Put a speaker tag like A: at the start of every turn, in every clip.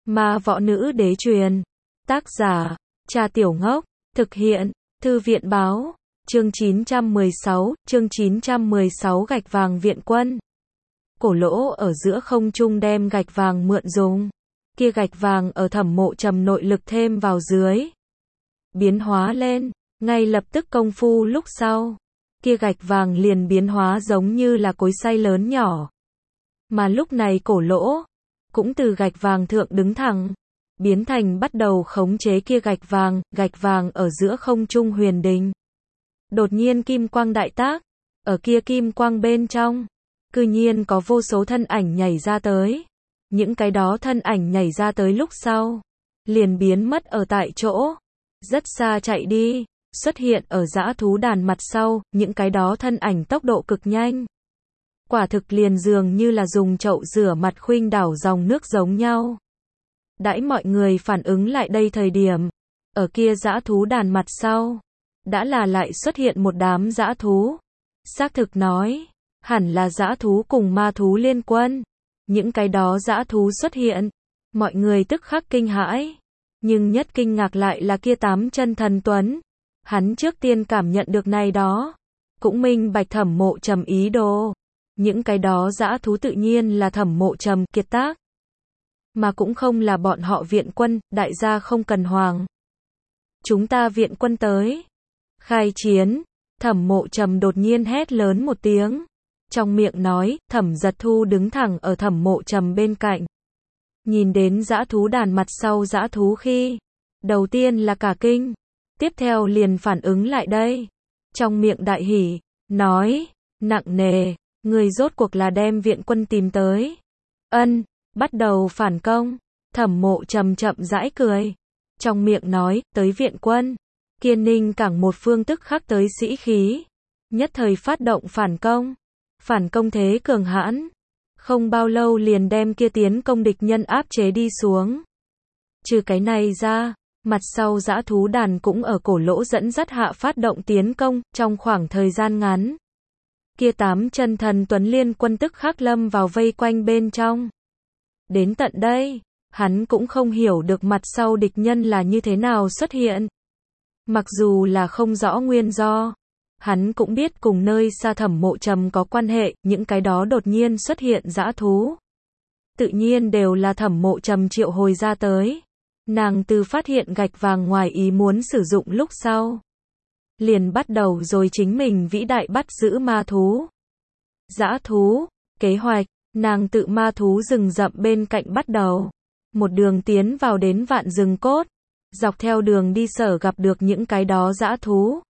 A: Ma võ nữ đế truyền. Tác giả, Trà Tiểu Ngốc. Thực hiện, Thư viện báo. Chương 916, gạch vàng viện quân. Cổ Lỗ ở giữa không trung đem gạch vàng mượn dùng. Kia gạch vàng ở Thẩm Mộ Trầm nội lực thêm vào dưới. Biến hóa lên, ngay lập tức công phu lúc sau. Kia gạch vàng liền biến hóa giống như là cối xay lớn nhỏ. Mà lúc này Cổ Lỗ cũng từ gạch vàng thượng đứng thẳng, biến thành bắt đầu khống chế kia gạch vàng ở giữa không trung huyền đình. Đột nhiên kim quang đại tác, ở kia kim quang bên trong, cư nhiên có vô số thân ảnh nhảy ra tới. Những cái đó thân ảnh nhảy ra tới lúc sau, liền biến mất ở tại chỗ, rất xa chạy đi, xuất hiện ở dã thú đàn mặt sau, những cái đó thân ảnh tốc độ cực nhanh. Quả thực liền dường như là dùng chậu rửa mặt khuynh đảo dòng nước giống nhau. Đãi mọi người phản ứng lại đây thời điểm, ở kia dã thú đàn mặt sau, đã là lại xuất hiện một đám dã thú. Xác thực nói, hẳn là dã thú cùng ma thú liên quân. Những cái đó dã thú xuất hiện, mọi người tức khắc kinh hãi. Nhưng nhất kinh ngạc lại là kia 8 chân thần tuấn. Hắn trước tiên cảm nhận được này đó, cũng minh bạch Thẩm Mộ Trầm ý đồ. Những cái đó dã thú tự nhiên là Thẩm Mộ Trầm kiệt tác, mà cũng không là bọn họ viện quân, đại gia không cần hoàng. Chúng ta viện quân tới. Khai chiến. Thẩm Mộ Trầm đột nhiên hét lớn một tiếng. Trong miệng nói, Thẩm Giật Thu đứng thẳng ở Thẩm Mộ Trầm bên cạnh. Nhìn đến dã thú đàn mặt sau dã thú khi, đầu tiên là cả kinh, tiếp theo liền phản ứng lại đây. Trong miệng đại hỉ, nói, nặng nề, người rốt cuộc là đem viện quân tìm tới. Ân, bắt đầu phản công. Thẩm Mộ Trầm chậm rãi cười. Trong miệng nói, tới viện quân. Kiên Ninh cảng một phương tức khắc tới sĩ khí. Nhất thời phát động phản công. Phản công thế cường hãn. Không bao lâu liền đem kia tiến công địch nhân áp chế đi xuống. Trừ cái này ra, mặt sau dã thú đàn cũng ở Cổ Lỗ dẫn dắt hạ phát động tiến công, trong khoảng thời gian ngắn. Kia 8 chân thần tuấn liên quân tức khắc lâm vào vây quanh bên trong. Đến tận đây, hắn cũng không hiểu được mặt sau địch nhân là như thế nào xuất hiện. Mặc dù là không rõ nguyên do, hắn cũng biết cùng nơi xa Thẩm Mộ Trầm có quan hệ, những cái đó đột nhiên xuất hiện dã thú. Tự nhiên đều là Thẩm Mộ Trầm triệu hồi ra tới. Nàng từ phát hiện gạch vàng ngoài ý muốn sử dụng lúc sau, liền bắt đầu rồi chính mình vĩ đại bắt giữ ma thú. Dã thú, kế hoạch, nàng tự ma thú rừng rậm bên cạnh bắt đầu. Một đường tiến vào đến Vạn Rừng Cốt. Dọc theo đường đi sở gặp được những cái đó dã thú.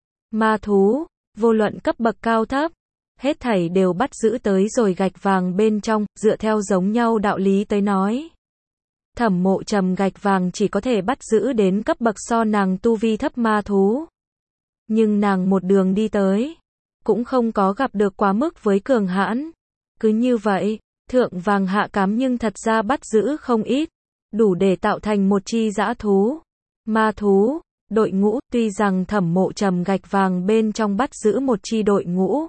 A: Ma thú, vô luận cấp bậc cao thấp, hết thảy đều bắt giữ tới rồi gạch vàng bên trong, dựa theo giống nhau đạo lý tới nói. Thẩm Mộ Trầm gạch vàng chỉ có thể bắt giữ đến cấp bậc so nàng tu vi thấp ma thú. Nhưng nàng một đường đi tới, cũng không có gặp được quá mức với cường hãn. Cứ như vậy, thượng vàng hạ cám nhưng thật ra bắt giữ không ít, đủ để tạo thành một chi dã thú, ma thú, đội ngũ. Tuy rằng Thẩm Mộ Trầm gạch vàng bên trong bắt giữ một chi đội ngũ,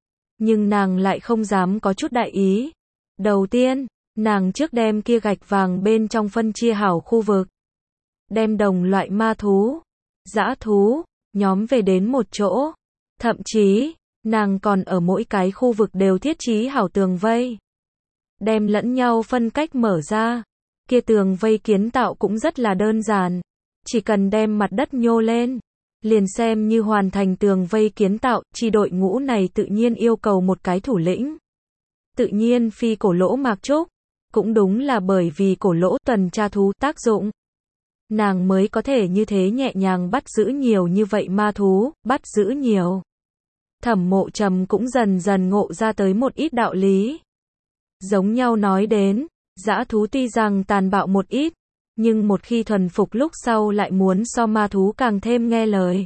A: nhưng nàng lại không dám có chút đại ý. Đầu tiên, nàng trước đem kia gạch vàng bên trong phân chia hảo khu vực, đem đồng loại ma thú, dã thú, nhóm về đến một chỗ. Thậm chí, nàng còn ở mỗi cái khu vực đều thiết trí hảo tường vây, đem lẫn nhau phân cách mở ra. Kia tường vây kiến tạo cũng rất là đơn giản, chỉ cần đem mặt đất nhô lên, liền xem như hoàn thành tường vây kiến tạo. Chi đội ngũ này tự nhiên yêu cầu một cái thủ lĩnh. Tự nhiên phi Cổ Lỗ Mạc Trúc, cũng đúng là bởi vì Cổ Lỗ tuần tra thú tác dụng, nàng mới có thể như thế nhẹ nhàng bắt giữ nhiều như vậy ma thú, bắt giữ nhiều. Thẩm Mộ Trầm cũng dần dần ngộ ra tới một ít đạo lý. Giống nhau nói đến, dã thú tuy rằng tàn bạo một ít, nhưng một khi thuần phục lúc sau lại muốn so ma thú càng thêm nghe lời.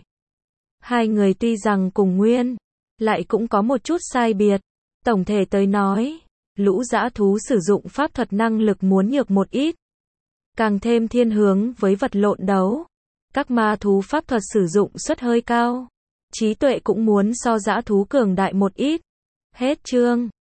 A: Hai người tuy rằng cùng nguyên, lại cũng có một chút sai biệt. Tổng thể tới nói, lũ dã thú sử dụng pháp thuật năng lực muốn nhược một ít, càng thêm thiên hướng với vật lộn đấu. Các ma thú pháp thuật sử dụng suất hơi cao, trí tuệ cũng muốn so dã thú cường đại một ít. Hết chương.